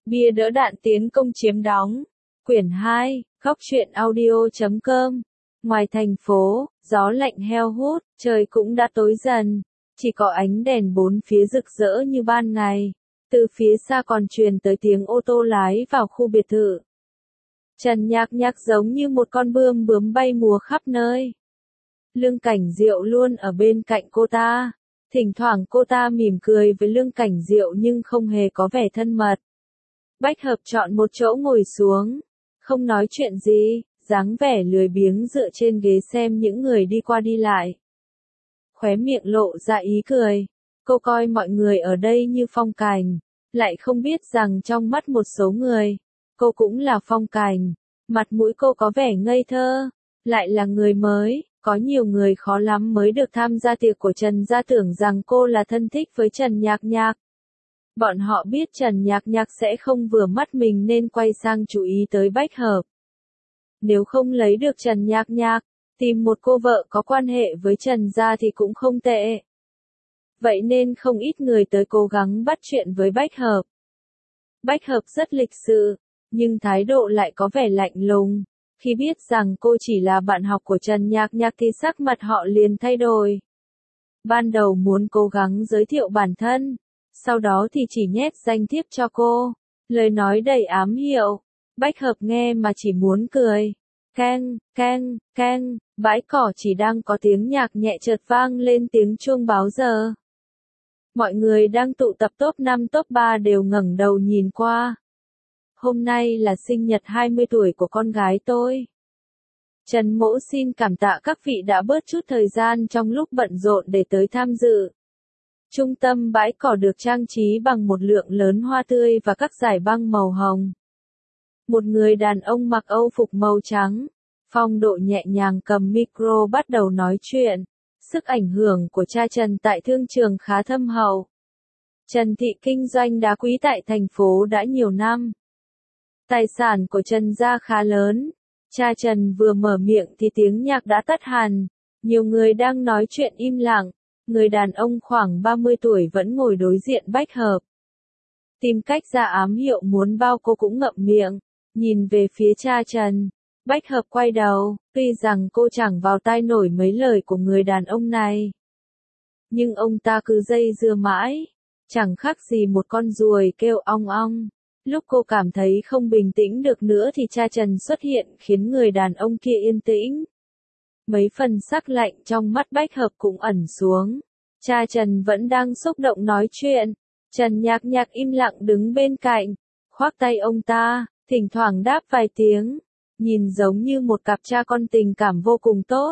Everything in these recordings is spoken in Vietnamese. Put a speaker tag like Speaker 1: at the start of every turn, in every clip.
Speaker 1: Bia đỡ đạn tiến công chiếm đóng. Quyển 2, Góc truyện audio.com. Ngoài thành phố, gió lạnh heo hút, trời cũng đã tối dần. Chỉ có ánh đèn bốn phía rực rỡ như ban ngày. Từ phía xa còn truyền tới tiếng ô tô lái vào khu biệt thự. Trần Nhạc Nhạc giống như một con bướm bay múa khắp nơi. Lương Cảnh Diệu luôn ở bên cạnh cô ta. Thỉnh thoảng cô ta mỉm cười với Lương Cảnh Diệu nhưng không hề có vẻ thân mật. Bách Hợp chọn một chỗ ngồi xuống. Không nói chuyện gì, dáng vẻ lười biếng dựa trên ghế xem những người đi qua đi lại. Khóe miệng lộ ra ý cười. Cô coi mọi người ở đây như phong cảnh. Lại không biết rằng trong mắt một số người, cô cũng là phong cảnh. Mặt mũi cô có vẻ ngây thơ. Lại là người mới. Có nhiều người khó lắm mới được tham gia tiệc của Trần gia, tưởng rằng cô là thân thích với Trần Nhạc Nhạc. Bọn họ biết Trần Nhạc Nhạc sẽ không vừa mắt mình nên quay sang chú ý tới Bách Hợp. Nếu không lấy được Trần Nhạc Nhạc, tìm một cô vợ có quan hệ với Trần gia thì cũng không tệ. Vậy nên không ít người tới cố gắng bắt chuyện với Bách Hợp. Bách Hợp rất lịch sự, nhưng thái độ lại có vẻ lạnh lùng. Khi biết rằng cô chỉ là bạn học của Trần Nhạc Nhạc thì sắc mặt họ liền thay đổi. Ban đầu muốn cố gắng giới thiệu bản thân, sau đó thì chỉ nhét danh thiếp cho cô. Lời nói đầy ám hiệu. Bách Hợp nghe mà chỉ muốn cười. Keng, keng, keng, bãi cỏ chỉ đang có tiếng nhạc nhẹ chợt vang lên tiếng chuông báo giờ. Mọi người đang tụ tập top 5 top 3 đều ngẩng đầu nhìn qua. Hôm nay là sinh nhật 20 tuổi của con gái tôi. Trần Mỗ xin cảm tạ các vị đã bớt chút thời gian trong lúc bận rộn để tới tham dự. Trung tâm bãi cỏ được trang trí bằng một lượng lớn hoa tươi và các dải băng màu hồng. Một người đàn ông mặc âu phục màu trắng, phong độ nhẹ nhàng cầm micro bắt đầu nói chuyện. Sức ảnh hưởng của cha Trần tại thương trường khá thâm hậu. Trần Thị kinh doanh đá quý tại thành phố đã nhiều năm. Tài sản của Trần gia khá lớn. Cha Trần vừa mở miệng thì tiếng nhạc đã tắt hẳn. Nhiều người đang nói chuyện im lặng. Người đàn ông khoảng 30 tuổi vẫn ngồi đối diện Bách Hợp. Tìm cách ra ám hiệu muốn bao cô cũng ngậm miệng. Nhìn về phía cha Trần. Bách Hợp quay đầu. Tuy rằng cô chẳng vào tai nổi mấy lời của người đàn ông này. Nhưng ông ta cứ dây dưa mãi. Chẳng khác gì một con ruồi kêu ong ong. Lúc cô cảm thấy không bình tĩnh được nữa thì cha Trần xuất hiện khiến người đàn ông kia yên tĩnh. Mấy phần sắc lạnh trong mắt Bách Hợp cũng ẩn xuống. Cha Trần vẫn đang xúc động nói chuyện. Trần Nhạc Nhạc im lặng đứng bên cạnh, khoác tay ông ta, thỉnh thoảng đáp vài tiếng. Nhìn giống như một cặp cha con tình cảm vô cùng tốt.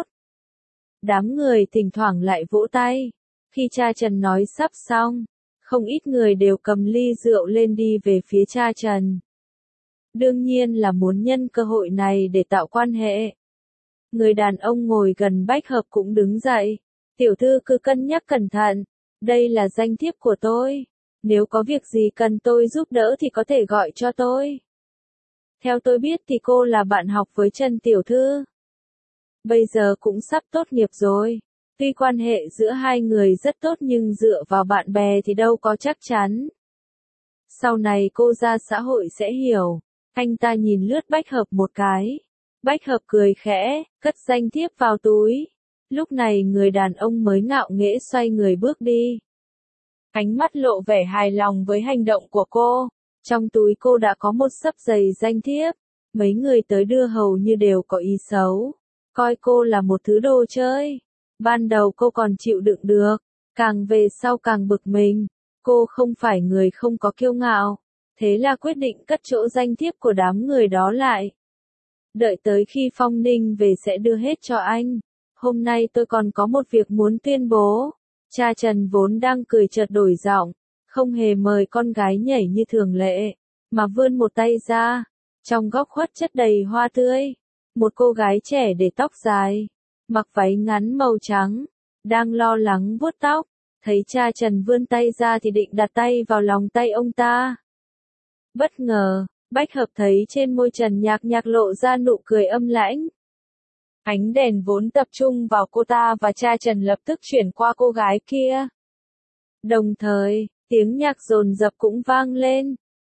Speaker 1: Đám người thỉnh thoảng lại vỗ tay. Khi cha Trần nói sắp xong, không ít người đều cầm ly rượu lên đi về phía cha Trần. Đương nhiên là muốn nhân cơ hội này để tạo quan hệ. Người đàn ông ngồi gần Bách Hợp cũng đứng dậy. Tiểu thư cứ cân nhắc cẩn thận. Đây là danh thiếp của tôi. Nếu có việc gì cần tôi giúp đỡ thì có thể gọi cho tôi. Theo tôi biết thì cô là bạn học với Trần tiểu thư. Bây giờ cũng sắp tốt nghiệp rồi. Tuy quan hệ giữa hai người rất tốt nhưng dựa vào bạn bè thì đâu có chắc chắn. Sau này cô ra xã hội sẽ hiểu. Anh ta nhìn lướt Bách Hợp một cái. Bách Hợp cười khẽ, cất danh thiếp vào túi. Lúc này người đàn ông mới ngạo nghễ xoay người bước đi. Ánh mắt lộ vẻ hài lòng với hành động của cô. Trong túi cô đã có một xấp dày danh thiếp. Mấy người tới đưa hầu như đều có ý xấu. Coi cô là một thứ đồ chơi. Ban đầu cô còn chịu đựng được. Càng về sau càng bực mình. Cô không phải người không có kiêu ngạo. Thế là quyết định cất chỗ danh thiếp của đám người đó lại. Đợi tới khi Phong Ninh về sẽ đưa hết cho anh. Hôm nay tôi còn có một việc muốn tuyên bố. Cha Trần vốn đang cười chợt đổi giọng. Không hề mời con gái nhảy như thường lệ. Mà vươn một tay ra. Trong góc khuất chất đầy hoa tươi. Một cô gái trẻ để tóc dài. Mặc váy ngắn màu trắng. Đang lo lắng vuốt tóc. Thấy cha Trần vươn tay ra thì định đặt tay vào lòng tay ông ta. Bất ngờ, Bách Hợp thấy trên môi Trần Nhạc Nhạc lộ ra nụ cười âm lãnh. Ánh đèn vốn tập trung vào cô ta và cha Trần lập tức chuyển qua cô gái kia. Đồng thời, tiếng nhạc dồn dập cũng vang lên.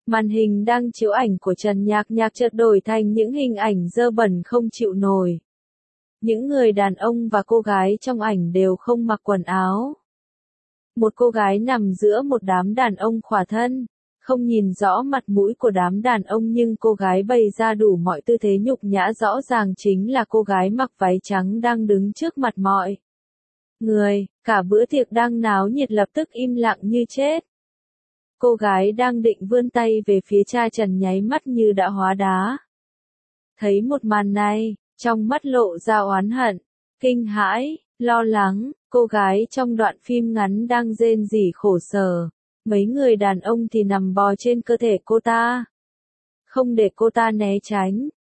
Speaker 1: Màn hình đang chiếu ảnh của Trần Nhạc Nhạc chợt đổi thành những hình ảnh dơ bẩn không chịu nổi. Những người đàn ông và cô gái trong ảnh đều không mặc quần áo. Một cô gái nằm giữa một đám đàn ông khỏa thân, không nhìn rõ mặt mũi của đám đàn ông nhưng cô gái bày ra đủ mọi tư thế nhục nhã, rõ ràng chính là cô gái mặc váy trắng đang đứng trước mặt mọi người. Cả bữa tiệc đang náo nhiệt lập tức im lặng như chết. Cô gái đang định vươn tay về phía cha Trần nháy mắt như đã hóa đá. Thấy một màn này, trong mắt lộ ra oán hận, kinh hãi, lo lắng, cô gái trong đoạn phim ngắn đang rên rỉ khổ sở. Mấy người đàn ông thì nằm bò trên cơ thể cô ta. Không để cô ta né tránh.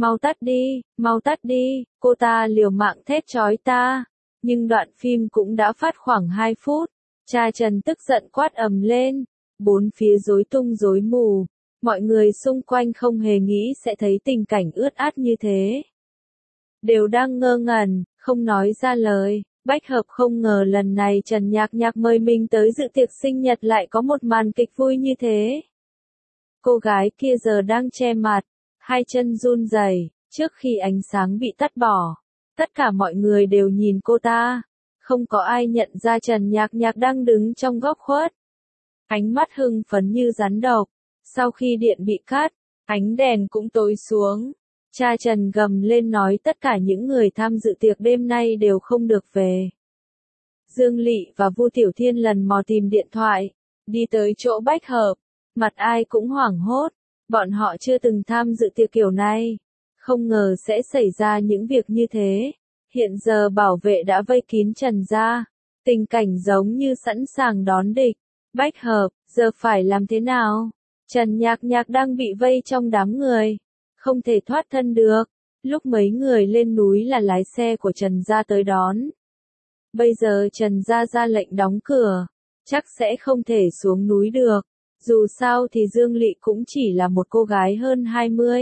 Speaker 1: Mau tắt đi, cô ta liều mạng thét chói ta. Nhưng đoạn phim cũng đã phát khoảng 2 phút. Cha Trần tức giận quát ầm lên. Bốn phía rối tung rối mù. Mọi người xung quanh không hề nghĩ sẽ thấy tình cảnh ướt át như thế. Đều đang ngơ ngẩn, không nói ra lời. Bách Hợp không ngờ lần này Trần Nhạc Nhạc mời mình tới dự tiệc sinh nhật lại có một màn kịch vui như thế. Cô gái kia giờ đang che mặt, hai chân run rẩy, trước khi ánh sáng bị tắt bỏ. Tất cả mọi người đều nhìn cô ta. Không có ai nhận ra Trần Nhạc Nhạc đang đứng trong góc khuất. Ánh mắt hưng phấn như rắn độc. Sau khi điện bị cắt, ánh đèn cũng tối xuống. Cha Trần gầm lên nói tất cả những người tham dự tiệc đêm nay đều không được về. Dương Lị và Vu Tiểu Thiên lần mò tìm điện thoại, đi tới chỗ Bách Hợp, mặt ai cũng hoảng hốt, bọn họ chưa từng tham dự tiệc kiểu này, không ngờ sẽ xảy ra những việc như thế. Hiện giờ bảo vệ đã vây kín Trần gia, tình cảnh giống như sẵn sàng đón địch. Bách Hợp, giờ phải làm thế nào? Trần Nhạc Nhạc đang bị vây trong đám người, không thể thoát thân được. Lúc mấy người lên núi là lái xe của Trần gia tới đón. Bây giờ Trần gia ra lệnh đóng cửa, chắc sẽ không thể xuống núi được. Dù sao thì Dương Lị cũng chỉ là một cô gái hơn 20.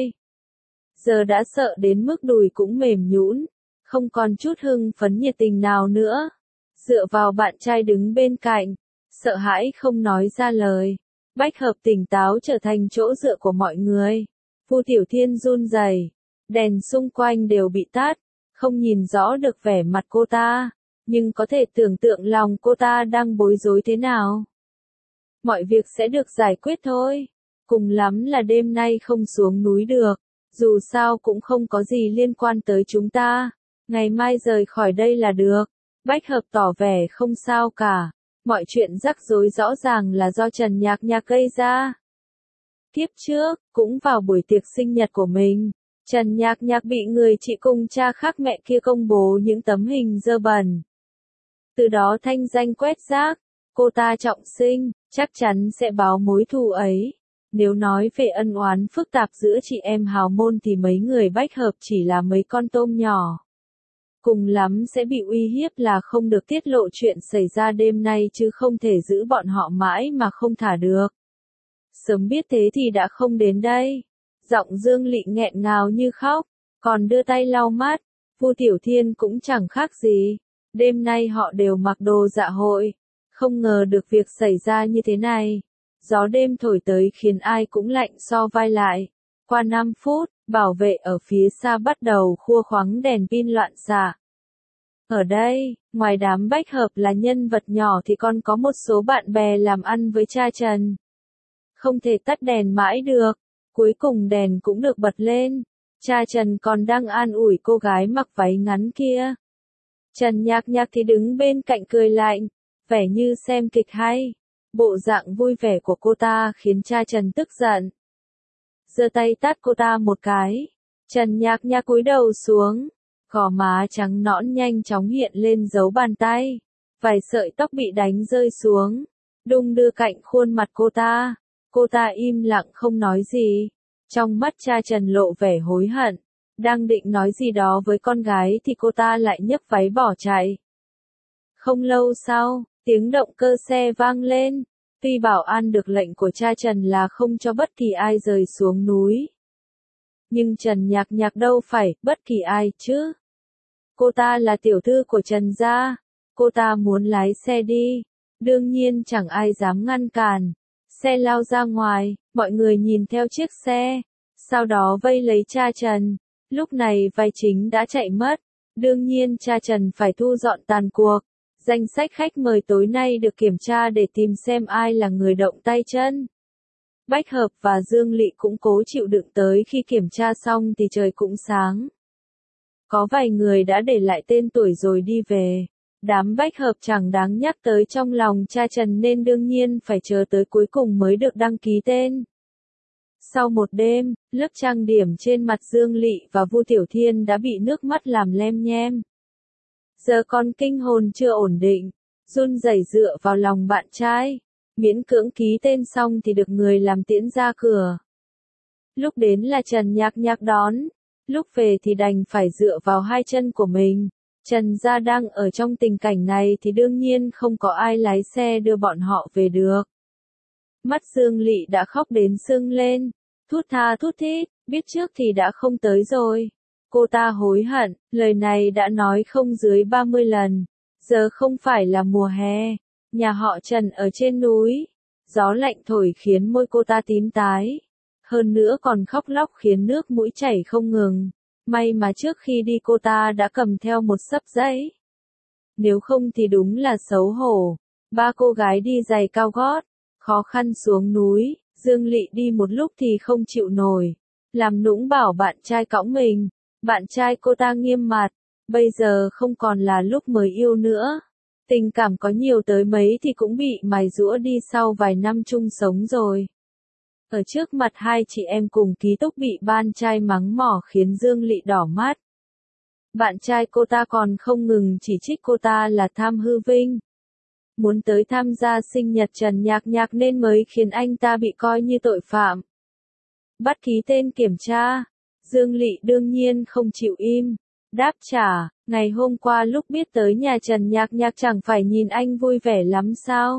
Speaker 1: Giờ đã sợ đến mức đùi cũng mềm nhũn, không còn chút hưng phấn nhiệt tình nào nữa. Dựa vào bạn trai đứng bên cạnh, sợ hãi không nói ra lời. Bách Hợp tỉnh táo trở thành chỗ dựa của mọi người. Vu Tiểu Thiên run rẩy, đèn xung quanh đều bị tắt, không nhìn rõ được vẻ mặt cô ta, nhưng có thể tưởng tượng lòng cô ta đang bối rối thế nào. Mọi việc sẽ được giải quyết thôi, cùng lắm là đêm nay không xuống núi được, dù sao cũng không có gì liên quan tới chúng ta, ngày mai rời khỏi đây là được. Bách Hợp tỏ vẻ không sao cả, mọi chuyện rắc rối rõ ràng là do Trần Nhạc Nhạc gây ra. Kiếp trước, cũng vào buổi tiệc sinh nhật của mình, Trần Nhạc Nhạc bị người chị cùng cha khác mẹ kia công bố những tấm hình dơ bẩn. Từ đó thanh danh quét rác, cô ta trọng sinh, chắc chắn sẽ báo mối thù ấy. Nếu nói về ân oán phức tạp giữa chị em hào môn thì mấy người Bách Hợp chỉ là mấy con tôm nhỏ. Cùng lắm sẽ bị uy hiếp là không được tiết lộ chuyện xảy ra đêm nay chứ không thể giữ bọn họ mãi mà không thả được. Sớm biết thế thì đã không đến đây. Giọng Dương Lị nghẹn ngào như khóc, còn đưa tay lau mắt. Vu Tiểu Thiên cũng chẳng khác gì. Đêm nay họ đều mặc đồ dạ hội. Không ngờ được việc xảy ra như thế này. Gió đêm thổi tới khiến ai cũng lạnh so vai lại. Qua 5 phút, bảo vệ ở phía xa bắt đầu khua khoắng đèn pin loạn xạ. Ở đây, ngoài đám Bách Hợp là nhân vật nhỏ thì còn có một số bạn bè làm ăn với cha Trần. Không thể tắt đèn mãi được, cuối cùng đèn cũng được bật lên. Cha Trần còn đang an ủi cô gái mặc váy ngắn kia. Trần Nhạc Nhạc thì đứng bên cạnh cười lạnh, vẻ như xem kịch hay. Bộ dạng vui vẻ của cô ta khiến cha Trần tức giận. Giơ tay tát cô ta một cái. Trần Nhạc Nhạc cúi đầu xuống. Gò má trắng nõn nhanh chóng hiện lên dấu bàn tay. Vài sợi tóc bị đánh rơi xuống. Đung đưa cạnh khuôn mặt cô ta. Cô ta im lặng không nói gì. Trong mắt cha Trần lộ vẻ hối hận. Đang định nói gì đó với con gái thì cô ta lại nhấc váy bỏ chạy. Không lâu sau, tiếng động cơ xe vang lên. Tuy bảo an được lệnh của cha Trần là không cho bất kỳ ai rời xuống núi. Nhưng Trần Nhạc Nhạc đâu phải bất kỳ ai chứ. Cô ta là tiểu thư của Trần gia. Cô ta muốn lái xe đi. Đương nhiên chẳng ai dám ngăn cản. Xe lao ra ngoài, mọi người nhìn theo chiếc xe, sau đó vây lấy cha Trần. Lúc này vai chính đã chạy mất, đương nhiên cha Trần phải thu dọn tàn cuộc. Danh sách khách mời tối nay được kiểm tra để tìm xem ai là người động tay chân. Bách Hợp và Dương Lị cũng cố chịu đựng tới khi kiểm tra xong thì trời cũng sáng. Có vài người đã để lại tên tuổi rồi đi về. Đám Bách Hợp chẳng đáng nhắc tới trong lòng cha Trần nên đương nhiên phải chờ tới cuối cùng mới được đăng ký tên. Sau một đêm, lớp trang điểm trên mặt Dương Lị và Vu Tiểu Thiên đã bị nước mắt làm lem nhem. Giờ con kinh hồn chưa ổn định, run rẩy dựa vào lòng bạn trai, miễn cưỡng ký tên xong thì được người làm tiễn ra cửa. Lúc đến là Trần Nhạc Nhạc đón, lúc về thì đành phải dựa vào hai chân của mình. Trần gia đang ở trong tình cảnh này thì đương nhiên không có ai lái xe đưa bọn họ về được. Mắt Dương Lị đã khóc đến sưng lên, thút tha thút thít, biết trước thì đã không tới rồi. Cô ta hối hận, lời này đã nói không dưới 30 lần. Giờ không phải là mùa hè, nhà họ Trần ở trên núi. Gió lạnh thổi khiến môi cô ta tím tái. Hơn nữa còn khóc lóc khiến nước mũi chảy không ngừng. May mà trước khi đi cô ta đã cầm theo một xấp giấy. Nếu không thì đúng là xấu hổ. Ba cô gái đi giày cao gót, khó khăn xuống núi. Dương Lị đi một lúc thì không chịu nổi. Làm nũng bảo bạn trai cõng mình. Bạn trai cô ta nghiêm mặt. Bây giờ không còn là lúc mới yêu nữa. Tình cảm có nhiều tới mấy thì cũng bị mài giũa đi sau vài năm chung sống rồi. Ở trước mặt hai chị em cùng ký túc bị bạn trai mắng mỏ khiến Dương Lị đỏ mắt. Bạn trai cô ta còn không ngừng chỉ trích cô ta là tham hư vinh. Muốn tới tham gia sinh nhật Trần Nhạc Nhạc nên mới khiến anh ta bị coi như tội phạm. Bắt ký tên kiểm tra. Dương Lị đương nhiên không chịu im. Đáp trả, ngày hôm qua lúc biết tới nhà Trần Nhạc Nhạc chẳng phải nhìn anh vui vẻ lắm sao?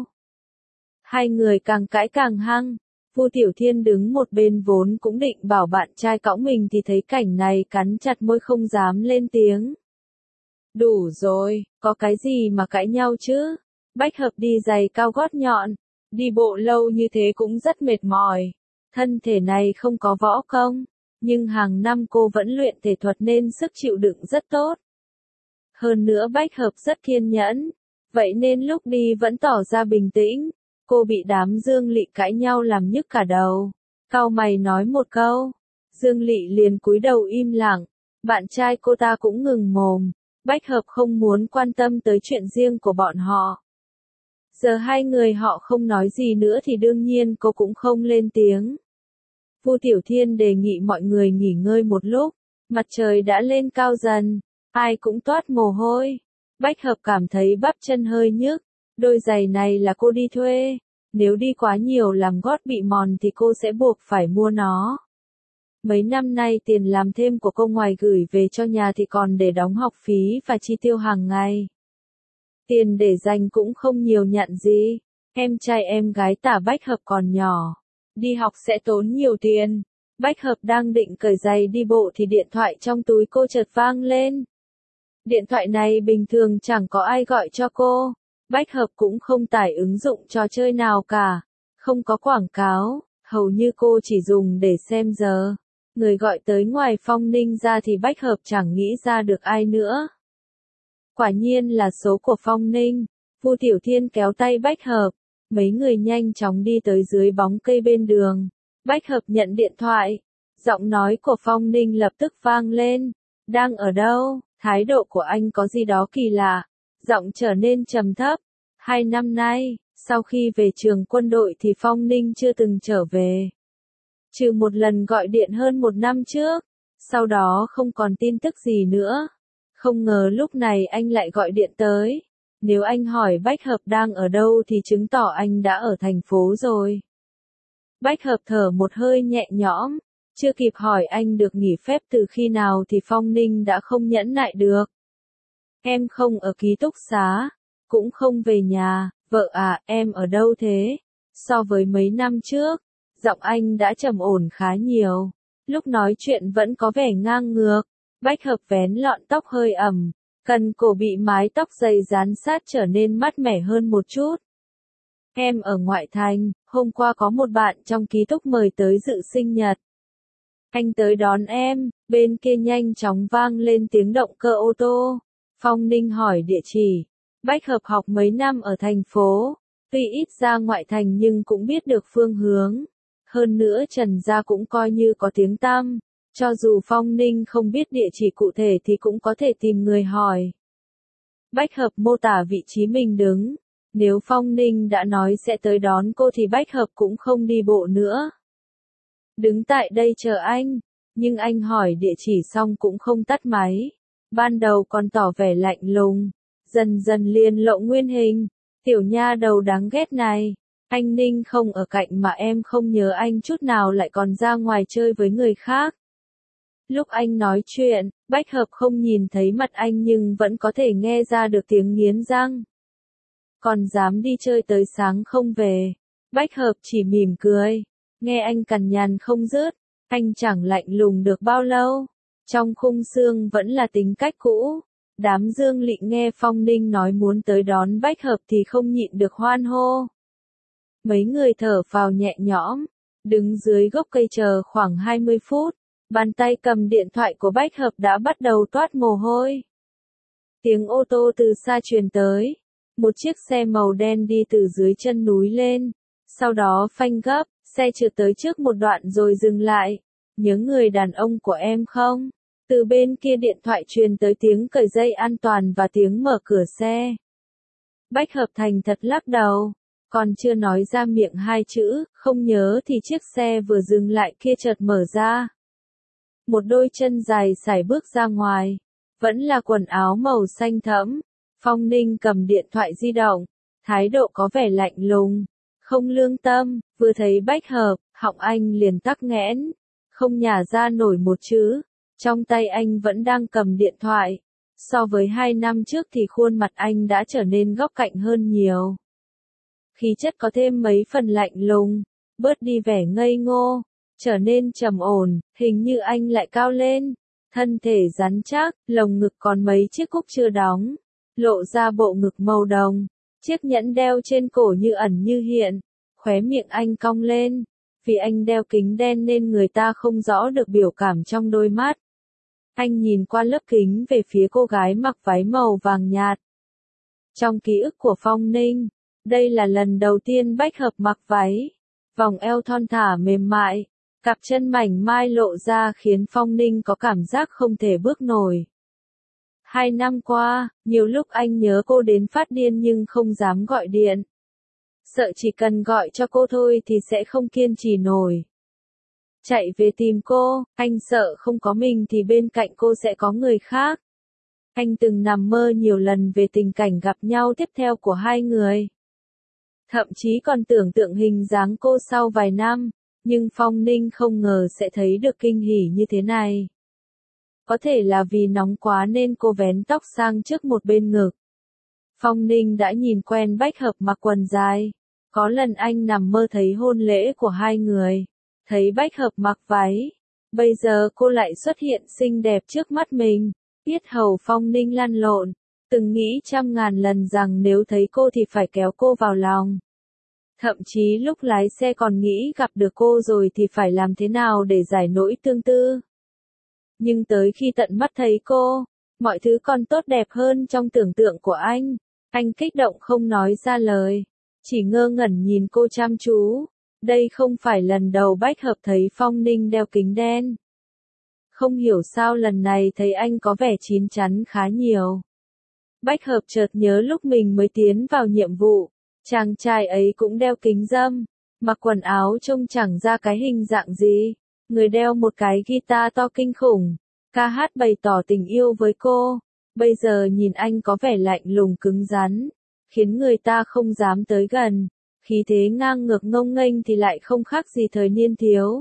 Speaker 1: Hai người càng cãi càng hăng. Vu Tiểu Thiên đứng một bên vốn cũng định bảo bạn trai cõng mình thì thấy cảnh này cắn chặt môi không dám lên tiếng. Đủ rồi, có cái gì mà cãi nhau chứ? Bách Hợp đi giày cao gót nhọn, đi bộ lâu như thế cũng rất mệt mỏi. Thân thể này không có võ công, nhưng hàng năm cô vẫn luyện thể thuật nên sức chịu đựng rất tốt. Hơn nữa Bách Hợp rất kiên nhẫn, vậy nên lúc đi vẫn tỏ ra bình tĩnh. Cô bị đám Dương Lị cãi nhau làm nhức cả đầu. Cau mày nói một câu, Dương Lị liền cúi đầu im lặng. Bạn trai cô ta cũng ngừng mồm. Bách Hợp không muốn quan tâm tới chuyện riêng của bọn họ. Giờ hai người họ không nói gì nữa thì đương nhiên cô cũng không lên tiếng. Vu Tiểu Thiên đề nghị mọi người nghỉ ngơi một lúc. Mặt trời đã lên cao dần, ai cũng toát mồ hôi. Bách Hợp cảm thấy bắp chân hơi nhức. Đôi giày này là cô đi thuê. Nếu đi quá nhiều làm gót bị mòn thì cô sẽ buộc phải mua nó. Mấy năm nay tiền làm thêm của cô ngoài gửi về cho nhà thì còn để đóng học phí và chi tiêu hàng ngày. Tiền để dành cũng không nhiều nhặn gì. Em trai em gái Tả Bách Hợp còn nhỏ. Đi học sẽ tốn nhiều tiền. Bách Hợp đang định cởi giày đi bộ thì điện thoại trong túi cô chợt vang lên. Điện thoại này bình thường chẳng có ai gọi cho cô. Bách Hợp cũng không tải ứng dụng trò chơi nào cả. Không có quảng cáo, hầu như cô chỉ dùng để xem giờ. Người gọi tới ngoài Phong Ninh ra thì Bách Hợp chẳng nghĩ ra được ai nữa. Quả nhiên là số của Phong Ninh. Vu Tiểu Thiên kéo tay Bách Hợp. Mấy người nhanh chóng đi tới dưới bóng cây bên đường. Bách Hợp nhận điện thoại. Giọng nói của Phong Ninh lập tức vang lên. Đang ở đâu? Thái độ của anh có gì đó kỳ lạ. Giọng trở nên trầm thấp. 2 năm nay, sau khi về trường quân đội thì Phong Ninh chưa từng trở về. Trừ một lần gọi điện hơn 1 năm trước. Sau đó không còn tin tức gì nữa. Không ngờ lúc này anh lại gọi điện tới. Nếu anh hỏi Bách Hợp đang ở đâu thì chứng tỏ anh đã ở thành phố rồi. Bách Hợp thở một hơi nhẹ nhõm. Chưa kịp hỏi anh được nghỉ phép từ khi nào thì Phong Ninh đã không nhẫn nại được. Em không ở ký túc xá, cũng không về nhà. Vợ à, em ở đâu thế? So với mấy năm trước, giọng anh đã trầm ổn khá nhiều. Lúc nói chuyện vẫn có vẻ ngang ngược. Bách Hợp vén lọn tóc hơi ẩm, cần cổ bị mái tóc dày dán sát trở nên mát mẻ hơn một chút. Em ở ngoại thành, hôm qua có một bạn trong ký túc mời tới dự sinh nhật. Anh tới đón em, bên kia nhanh chóng vang lên tiếng động cơ ô tô. Phong Ninh hỏi địa chỉ. Bách Hợp học mấy năm ở thành phố, tuy ít ra ngoại thành nhưng cũng biết được phương hướng. Hơn nữa Trần gia cũng coi như có tiếng tăm, cho dù Phong Ninh không biết địa chỉ cụ thể thì cũng có thể tìm người hỏi. Bách Hợp mô tả vị trí mình đứng. Nếu Phong Ninh đã nói sẽ tới đón cô thì Bách Hợp cũng không đi bộ nữa. Đứng tại đây chờ anh, nhưng anh hỏi địa chỉ xong cũng không tắt máy. Ban đầu còn tỏ vẻ lạnh lùng, dần dần liền lộ nguyên hình. Tiểu nha đầu đáng ghét này, anh Ninh không ở cạnh mà em không nhớ anh chút nào lại còn ra ngoài chơi với người khác. Lúc anh nói chuyện, Bách Hợp không nhìn thấy mặt anh nhưng vẫn có thể nghe ra được tiếng nghiến răng. Còn dám đi chơi tới sáng không về. Bách Hợp chỉ mỉm cười. Nghe anh cằn nhằn không dứt, anh chẳng lạnh lùng được bao lâu. Trong khung xương vẫn là tính cách cũ. Đám Dương Lị nghe Phong Ninh nói muốn tới đón Bách Hợp thì không nhịn được hoan hô. Mấy người thở phào nhẹ nhõm, đứng dưới gốc cây chờ khoảng 20 phút. Bàn tay cầm điện thoại của Bách Hợp đã bắt đầu toát mồ hôi. Tiếng ô tô từ xa truyền tới. Một chiếc xe màu đen đi từ dưới chân núi lên. Sau đó phanh gấp, xe trượt tới trước một đoạn rồi dừng lại. Nhớ người đàn ông của em không? Từ bên kia điện thoại truyền tới tiếng cởi dây an toàn và tiếng mở cửa xe. Bách Hợp thành thật lắc đầu. Còn chưa nói ra miệng hai chữ, không nhớ thì chiếc xe vừa dừng lại kia chợt mở ra. Một đôi chân dài sải bước ra ngoài. Vẫn là quần áo màu xanh thẫm. Phong Ninh cầm điện thoại di động. Thái độ có vẻ lạnh lùng. Không lương tâm, vừa thấy Bách Hợp, họng anh liền tắc nghẽn. Không nhả ra nổi một chữ. Trong tay anh vẫn đang cầm điện thoại. So với 2 năm trước thì khuôn mặt anh đã trở nên góc cạnh hơn nhiều. Khí chất có thêm mấy phần lạnh lùng, bớt đi vẻ ngây ngô, trở nên trầm ổn, hình như anh lại cao lên. Thân thể rắn chắc, lồng ngực còn mấy chiếc cúc chưa đóng, lộ ra bộ ngực màu đồng. Chiếc nhẫn đeo trên cổ như ẩn như hiện, khóe miệng anh cong lên. Vì anh đeo kính đen nên người ta không rõ được biểu cảm trong đôi mắt. Anh nhìn qua lớp kính về phía cô gái mặc váy màu vàng nhạt. Trong ký ức của Phong Ninh, đây là lần đầu tiên Bách Hợp mặc váy. Vòng eo thon thả mềm mại, cặp chân mảnh mai lộ ra khiến Phong Ninh có cảm giác không thể bước nổi. 2 năm qua, nhiều lúc anh nhớ cô đến phát điên nhưng không dám gọi điện. Sợ chỉ cần gọi cho cô thôi thì sẽ không kiên trì nổi. Chạy về tìm cô, anh sợ không có mình thì bên cạnh cô sẽ có người khác. Anh từng nằm mơ nhiều lần về tình cảnh gặp nhau tiếp theo của hai người. Thậm chí còn tưởng tượng hình dáng cô sau vài năm, nhưng Phong Ninh không ngờ sẽ thấy được kinh hỉ như thế này. Có thể là vì nóng quá nên cô vén tóc sang trước một bên ngực. Phong Ninh đã nhìn quen Bách Hợp mặc quần dài. Có lần anh nằm mơ thấy hôn lễ của hai người. Thấy Bách Hợp mặc váy. Bây giờ cô lại xuất hiện xinh đẹp trước mắt mình. Yết hầu Phong Ninh lăn lộn. Từng nghĩ trăm ngàn lần rằng nếu thấy cô thì phải kéo cô vào lòng. Thậm chí lúc lái xe còn nghĩ gặp được cô rồi thì phải làm thế nào để giải nỗi tương tư. Nhưng tới khi tận mắt thấy cô, mọi thứ còn tốt đẹp hơn trong tưởng tượng của anh. Anh kích động không nói ra lời, chỉ ngơ ngẩn nhìn cô chăm chú. Đây không phải lần đầu Bách Hợp thấy Phong Ninh đeo kính đen. Không hiểu sao lần này thấy anh có vẻ chín chắn khá nhiều. Bách Hợp chợt nhớ lúc mình mới tiến vào nhiệm vụ, chàng trai ấy cũng đeo kính râm, mặc quần áo trông chẳng ra cái hình dạng gì. Người đeo một cái guitar to kinh khủng, ca hát bày tỏ tình yêu với cô. Bây giờ nhìn anh có vẻ lạnh lùng cứng rắn, khiến người ta không dám tới gần. Khí thế ngang ngược ngông nghênh thì lại không khác gì thời niên thiếu.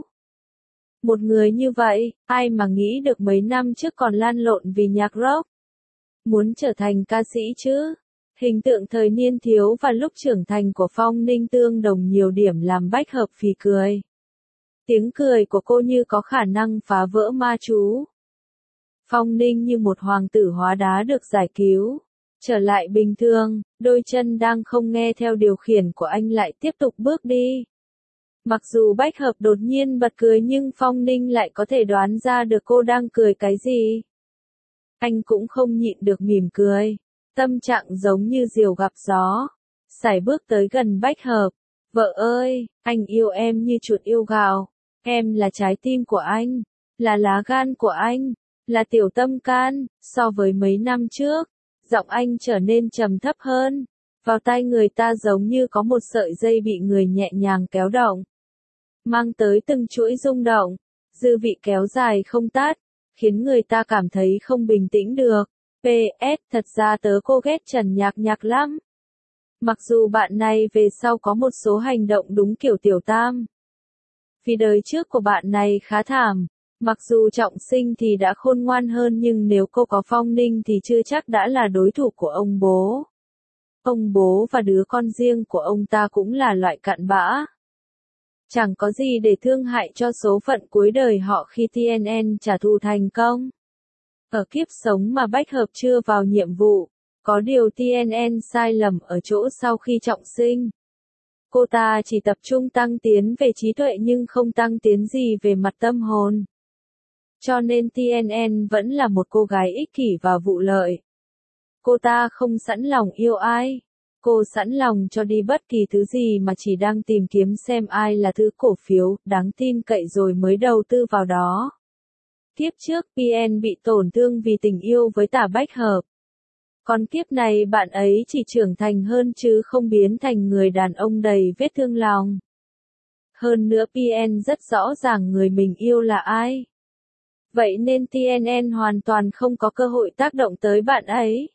Speaker 1: Một người như vậy, ai mà nghĩ được mấy năm trước còn lan lộn vì nhạc rock. Muốn trở thành ca sĩ chứ? Hình tượng thời niên thiếu và lúc trưởng thành của Phong Ninh tương đồng nhiều điểm làm Bách Hợp phì cười. Tiếng cười của cô như có khả năng phá vỡ ma chú. Phong Ninh như một hoàng tử hóa đá được giải cứu. Trở lại bình thường, đôi chân đang không nghe theo điều khiển của anh lại tiếp tục bước đi. Mặc dù Bách Hợp đột nhiên bật cười nhưng Phong Ninh lại có thể đoán ra được cô đang cười cái gì. Anh cũng không nhịn được mỉm cười. Tâm trạng giống như diều gặp gió. Sải bước tới gần Bách Hợp. Vợ ơi, anh yêu em như chuột yêu gạo. Em là trái tim của anh. Là lá gan của anh. Là tiểu tâm can. So với mấy năm trước, giọng anh trở nên trầm thấp hơn. Vào tai người ta giống như có một sợi dây bị người nhẹ nhàng kéo động. Mang tới từng chuỗi rung động. Dư vị kéo dài không tắt. Khiến người ta cảm thấy không bình tĩnh được. PS, thật ra tớ cô ghét Trần Nhạc Nhạc lắm. Mặc dù bạn này về sau có một số hành động đúng kiểu tiểu tam. Vì đời trước của bạn này khá thảm. Mặc dù trọng sinh thì đã khôn ngoan hơn nhưng nếu cô có Phong Ninh thì chưa chắc đã là đối thủ của ông bố. Ông bố và đứa con riêng của ông ta cũng là loại cặn bã. Chẳng có gì để thương hại cho số phận cuối đời họ khi TNN trả thù thành công. Ở kiếp sống mà Bách Hợp chưa vào nhiệm vụ, có điều TNN sai lầm ở chỗ sau khi trọng sinh. Cô ta chỉ tập trung tăng tiến về trí tuệ nhưng không tăng tiến gì về mặt tâm hồn. Cho nên TNN vẫn là một cô gái ích kỷ và vụ lợi. Cô ta không sẵn lòng yêu ai. Cô sẵn lòng cho đi bất kỳ thứ gì mà chỉ đang tìm kiếm xem ai là thứ cổ phiếu đáng tin cậy rồi mới đầu tư vào đó. Kiếp trước PN bị tổn thương vì tình yêu với Tả Bách Hợp. Còn kiếp này bạn ấy chỉ trưởng thành hơn chứ không biến thành người đàn ông đầy vết thương lòng. Hơn nữa PN rất rõ ràng người mình yêu là ai. Vậy nên TNN hoàn toàn không có cơ hội tác động tới bạn ấy.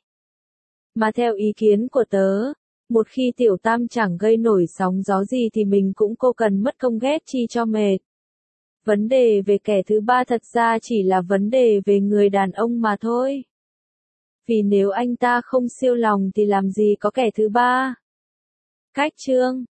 Speaker 1: Mà theo ý kiến của tớ, một khi tiểu tam chẳng gây nổi sóng gió gì thì mình cũng cô cần mất công ghét chi cho mệt. Vấn đề về kẻ thứ ba thật ra chỉ là vấn đề về người đàn ông mà thôi. Vì nếu anh ta không siêu lòng thì làm gì có kẻ thứ ba. Cách chương